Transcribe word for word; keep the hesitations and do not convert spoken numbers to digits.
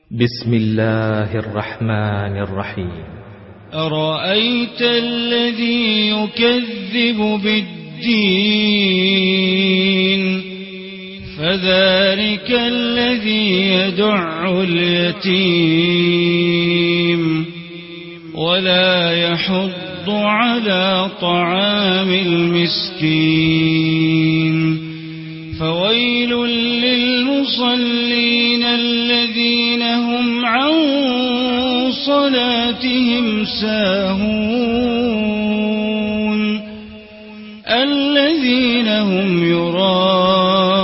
بسم الله الرحمن الرحيم. أرأيت الذي يكذب بالدين فذلك الذي يدع اليتيم ولا يحض على طعام المسكين فويل للمصلين الذين هم عن صلاتهم ساهون الذين هم يراءون